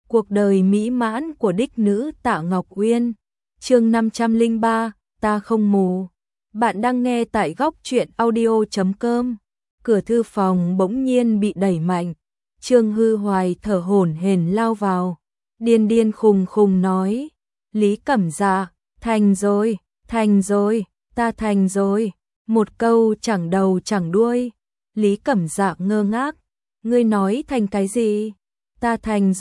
Cuộc đời mỹ mãn của đích nữ Tạ Ngọc Uyên. Chương 503, ta không mù. Bạn đang nghe tại góc truyện audio.com. Cửa thư phòng bỗng nhiên bị đẩy mạnh. Trương Hư Hoài thở hổn hển lao vào, điên điên khùng khùng nói: "Lý Cẩm Dạ, thành rồi, ta thành rồi." Một câu chẳng đầu chẳng đuôi. Lý Cẩm Dạ ngơ ngác: "Ngươi nói thành cái gì?" Ta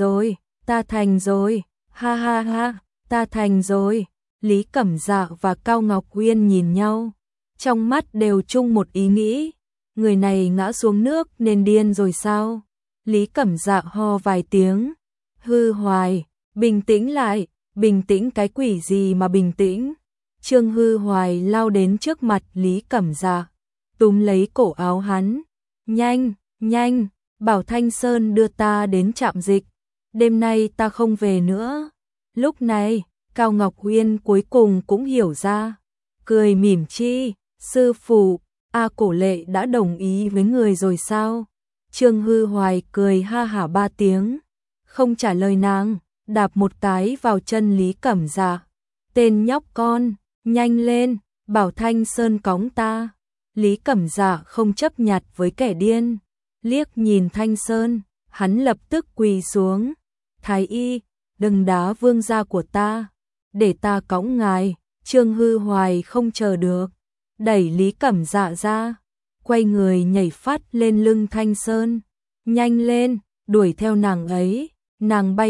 thành rồi, ha ha ha, ta thành rồi." Lý Cẩm Dạ và Cao Ngọc Uyên nhìn nhau, trong mắt đều chung một ý nghĩ: người này ngã xuống nước nên điên rồi sao? Lý Cẩm Dạ ho vài tiếng: "Hư Hoài, bình tĩnh lại." "Bình tĩnh cái quỷ gì mà bình tĩnh?" Trương Hư Hoài lao đến trước mặt Lý Cẩm Dạ, túm lấy cổ áo hắn: "Nhanh, nhanh, bảo Thanh Sơn đưa ta đến trạm dịch. Đêm nay ta không về nữa." Lúc này, Cao Ngọc Uyên cuối cùng cũng hiểu ra, cười mỉm chi: "Sư phụ, Cổ Lệ đã đồng ý với người rồi sao?" Trương Hư Hoài cười ha hả 3 tiếng, không trả lời nàng, đạp một cái vào chân Lý Cẩm Dạ: "Tên nhóc con, nhanh lên, bảo Thanh Sơn cõng ta." Lý Cẩm Dạ không chấp nhặt với kẻ điên, liếc nhìn Thanh Sơn, hắn lập tức quỳ xuống: "Thái y, đừng đá vương gia của ta, để ta cõng ngài." Trương Hư Hoài không chờ được, đẩy Lý Cẩm Dạ ra, quay người nhảy phát lên lưng Thanh Sơn: "Nhanh lên, đuổi theo nàng ấy, nàng bay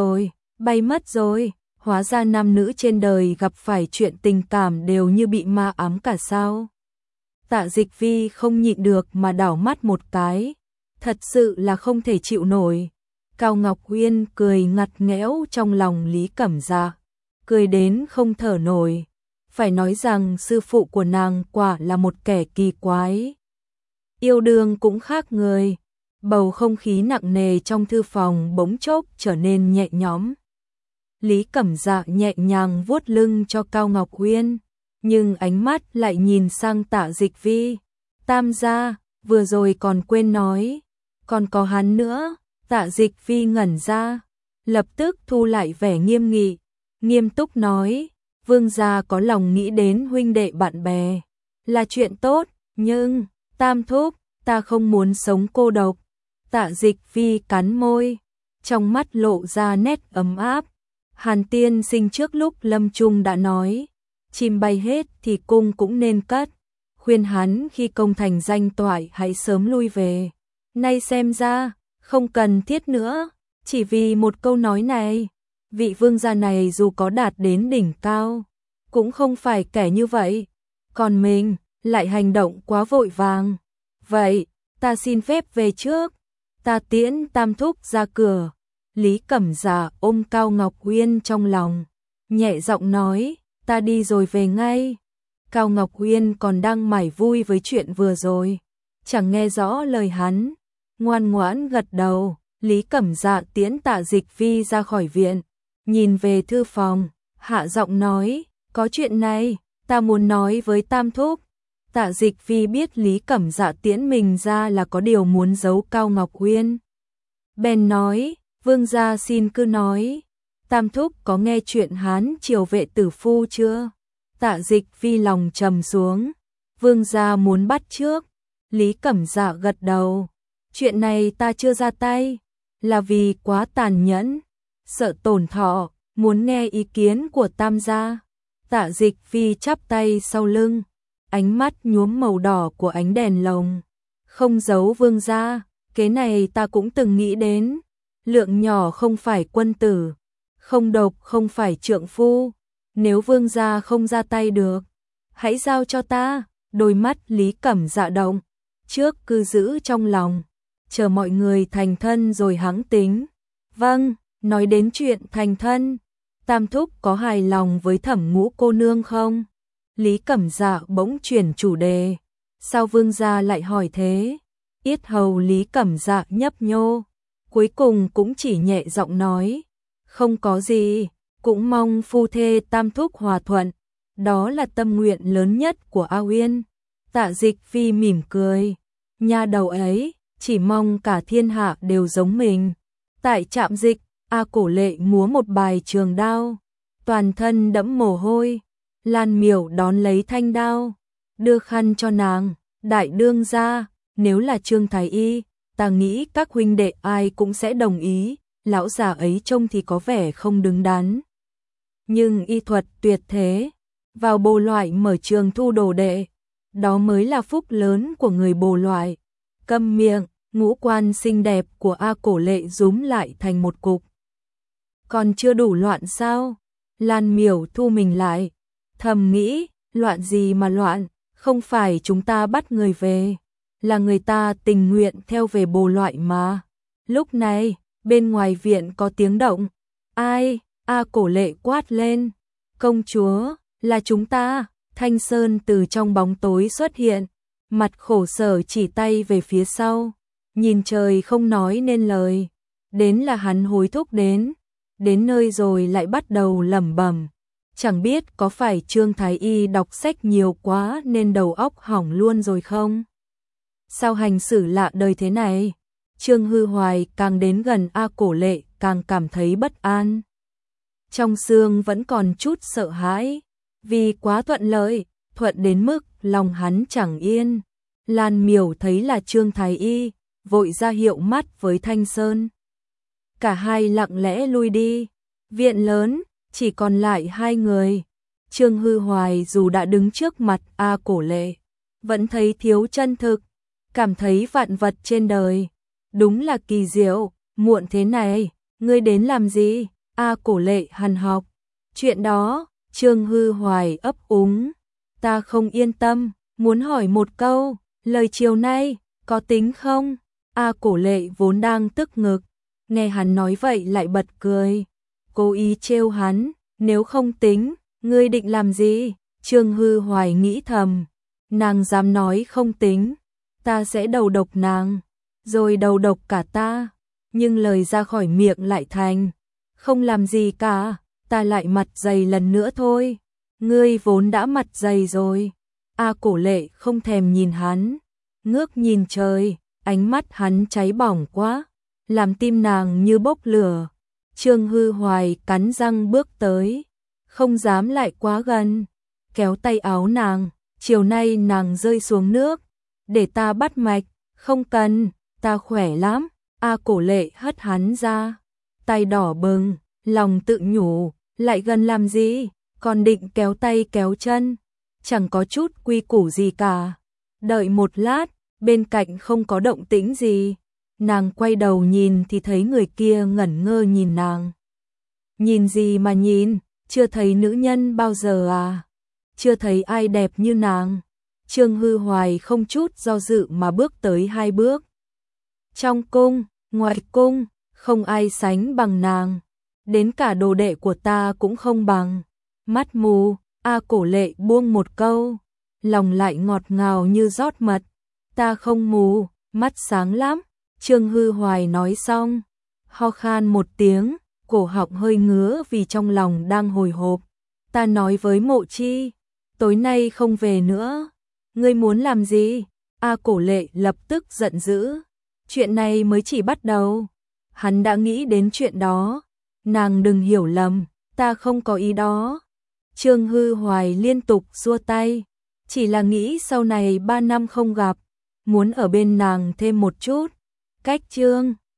mất rồi." Hóa ra nam nữ trên đời gặp phải chuyện tình cảm đều như bị ma ám cả sao? Tạ Dịch Vi không nhịn được mà đảo mắt một cái, thật sự là không thể chịu nổi. Cao Ngọc Uyên cười ngặt nghẽo trong lòng Lý Cẩm Dạ, cười đến không thở nổi. Phải nói rằng sư phụ của nàng quả là một kẻ kỳ quái. Yêu đương cũng khác người. Bầu không khí nặng nề trong thư phòng bỗng chốc trở nên nhẹ nhõm. Lý Cẩm Dạ nhẹ nhàng vuốt lưng cho Cao Ngọc Uyên, nhưng ánh mắt lại nhìn sang Tạ Dịch Vi: "Tam gia, vừa rồi còn quên nói, còn có hắn nữa." Tạ Dịch Vi ngẩn ra, lập tức thu lại vẻ nghiêm nghị, nghiêm túc nói: "Vương gia có lòng nghĩ đến huynh đệ bạn bè, là chuyện tốt, nhưng, Tam thúc, ta không muốn sống cô độc." Tạ Dịch Vi cắn môi, trong mắt lộ ra nét ấm áp. Hàn tiên sinh trước lúc lâm chung đã nói, chim bay hết thì cung cũng nên cất, khuyên hắn khi công thành danh toại hãy sớm lui về. Nay xem ra, không cần thiết nữa, chỉ vì một câu nói này, vị vương gia này dù có đạt đến đỉnh cao, cũng không phải kẻ như vậy. Còn mình, lại hành động quá vội vàng. Vậy, ta xin phép về trước, ta tiễn Tam thúc ra cửa." Lý Cẩm Dạ ôm Cao Ngọc Uyên trong lòng, nhẹ giọng nói: "Ta đi rồi về ngay." Cao Ngọc Uyên còn đang mải vui với chuyện vừa rồi, chẳng nghe rõ lời hắn, ngoan ngoãn gật đầu. Lý Cẩm Dạ tiễn Tạ Dịch Vi ra khỏi viện, nhìn về thư phòng, hạ giọng nói: "Có chuyện này, ta muốn nói với Tam thúc." Tạ Dịch Vi biết Lý Cẩm Dạ tiễn mình ra là có điều muốn giấu Cao Ngọc Uyên, bèn nói: "Vương gia xin cứ nói, Tam thúc có nghe chuyện Hán Triều vệ tử phu chưa?" Tạ Dịch Vi lòng trầm xuống: "Vương gia muốn bắt trước." Lý Cẩm Dạ gật đầu: "Chuyện này ta chưa ra tay, là vì quá tàn nhẫn, sợ tổn thọ, muốn nghe ý kiến của Tam gia." Tạ Dịch Vi chắp tay sau lưng, ánh mắt nhuốm màu đỏ của ánh đèn lồng: "Không giấu vương gia, cái này ta cũng từng nghĩ đến. Lượng nhỏ không phải quân tử, không độc không phải trượng phu. Nếu vương gia không ra tay được, hãy giao cho ta." Đôi mắt Lý Cẩm Dạ động, trước cứ giữ trong lòng, chờ mọi người thành thân rồi hẵng tính. "Vâng." Nói đến chuyện thành thân, Tam thúc có hài lòng với Thẩm Ngũ cô nương không? Lý Cẩm Dạ bỗng chuyển chủ đề: "Sao vương gia lại hỏi thế?" Yết hầu Lý Cẩm Dạ nhấp nhô, cuối cùng cũng chỉ nhẹ giọng nói: "Không có gì, cũng mong phu thê Tam thúc hòa thuận, đó là tâm nguyện lớn nhất của A Uyên." Tạ Dịch Vi mỉm cười: "Nha đầu ấy, chỉ mong cả thiên hạ đều giống mình." Tại trạm dịch, A Cổ Lệ múa một bài trường đao, toàn thân đẫm mồ hôi. Lan Miểu đón lấy thanh đao, đưa khăn cho nàng, đại đương gia, nếu là Trương Thái Y, ta nghĩ các huynh đệ ai cũng sẽ đồng ý, lão già ấy trông thì có vẻ không đứng đắn. Nhưng y thuật tuyệt thế, vào Bồ Loại mở trường thu đồ đệ, đó mới là phúc lớn của người Bồ Loại. Câm miệng, ngũ quan xinh đẹp của A Cổ Lệ rúm lại thành một cục. Còn chưa đủ loạn sao? Lan Miểu thu mình lại, thầm nghĩ, loạn gì mà loạn, không phải chúng ta bắt người về, là người ta tình nguyện theo về Bồ Loại mà. Lúc này, bên ngoài viện có tiếng động. Ai? A Cổ Lệ quát lên. Công chúa, là chúng ta. Thanh Sơn từ trong bóng tối xuất hiện, mặt khổ sở chỉ tay về phía sau, nhìn trời không nói nên lời. Đến là hắn hối thúc đến nơi rồi lại bắt đầu lẩm bẩm. Chẳng biết có phải Trương Thái Y đọc sách nhiều quá nên đầu óc hỏng luôn rồi không? Sao hành xử lạ đời thế này? Trương Hư Hoài càng đến gần A Cổ Lệ càng cảm thấy bất an. Trong xương vẫn còn chút sợ hãi, vì quá thuận lợi, thuận đến mức lòng hắn chẳng yên. Lan Miểu thấy là Trương Thái Y, vội ra hiệu mắt với Thanh Sơn. Cả hai lặng lẽ lui đi, viện lớn, chỉ còn lại hai người. Trương Hư Hoài dù đã đứng trước mặt A Cổ Lệ, vẫn thấy thiếu chân thực, cảm thấy vạn vật trên đời đúng là kỳ diệu. Muộn thế này, ngươi đến làm gì? A Cổ Lệ hằn học. Chuyện đó, Trương Hư Hoài ấp úng. Ta không yên tâm, muốn hỏi một câu, lời chiều nay, có tính không? A Cổ Lệ vốn đang tức ngực, nghe hắn nói vậy lại bật cười, cố ý trêu hắn, nếu không tính, ngươi định làm gì? Trương Hư Hoài nghĩ thầm, nàng dám nói không tính, ta sẽ đầu độc nàng, rồi đầu độc cả ta. Nhưng lời ra khỏi miệng lại thành, không làm gì cả, ta lại mặt dày lần nữa thôi. Ngươi vốn đã mặt dày rồi. A Cổ Lệ không thèm nhìn hắn, ngước nhìn trời, ánh mắt hắn cháy bỏng quá, làm tim nàng như bốc lửa. Trương Hư Hoài cắn răng bước tới, không dám lại quá gần, kéo tay áo nàng, chiều nay nàng rơi xuống nước, để ta bắt mạch. Không cần, ta khỏe lắm. A Cổ Lệ hất hắn ra, tay đỏ bừng, lòng tự nhủ, lại gần làm gì, còn định kéo tay kéo chân, chẳng có chút quy củ gì cả. Đợi một lát, bên cạnh không có động tĩnh gì, nàng quay đầu nhìn thì thấy người kia ngẩn ngơ nhìn nàng. Nhìn gì mà nhìn, chưa thấy nữ nhân bao giờ à? Chưa thấy ai đẹp như nàng. Trương Hư Hoài không chút do dự mà bước tới hai bước. Trong cung, ngoài cung, không ai sánh bằng nàng, đến cả đồ đệ của ta cũng không bằng. Mắt mù, A Cổ Lệ buông một câu, lòng lại ngọt ngào như rót mật. Ta không mù, mắt sáng lắm. Trương Hư Hoài nói xong, ho khan một tiếng, cổ họng hơi ngứa vì trong lòng đang hồi hộp. Ta nói với Mộ Chi, tối nay không về nữa. Ngươi muốn làm gì? A Cổ Lệ lập tức giận dữ. Chuyện này mới chỉ bắt đầu. Hắn đã nghĩ đến chuyện đó. Nàng đừng hiểu lầm, ta không có ý đó. Trương Hư Hoài liên tục xua tay. Chỉ là nghĩ sau này 3 năm không gặp, muốn ở bên nàng thêm một chút. Cách Trương